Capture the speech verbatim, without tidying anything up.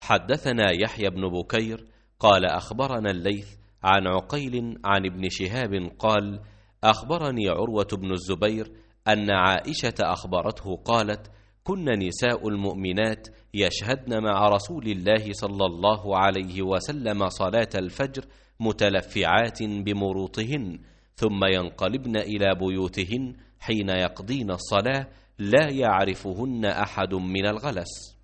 حدثنا يحيى بن بكير قال أخبرنا الليث عن عقيل عن ابن شهاب قال أخبرني عروة بن الزبير أن عائشة أخبرته قالت كن نساء المؤمنات يشهدن مع رسول الله صلى الله عليه وسلم صلاة الفجر متلفعات بمروطهن، ثم ينقلبن إلى بيوتهن حين يقضين الصلاة لا يعرفهن أحد من الغلس.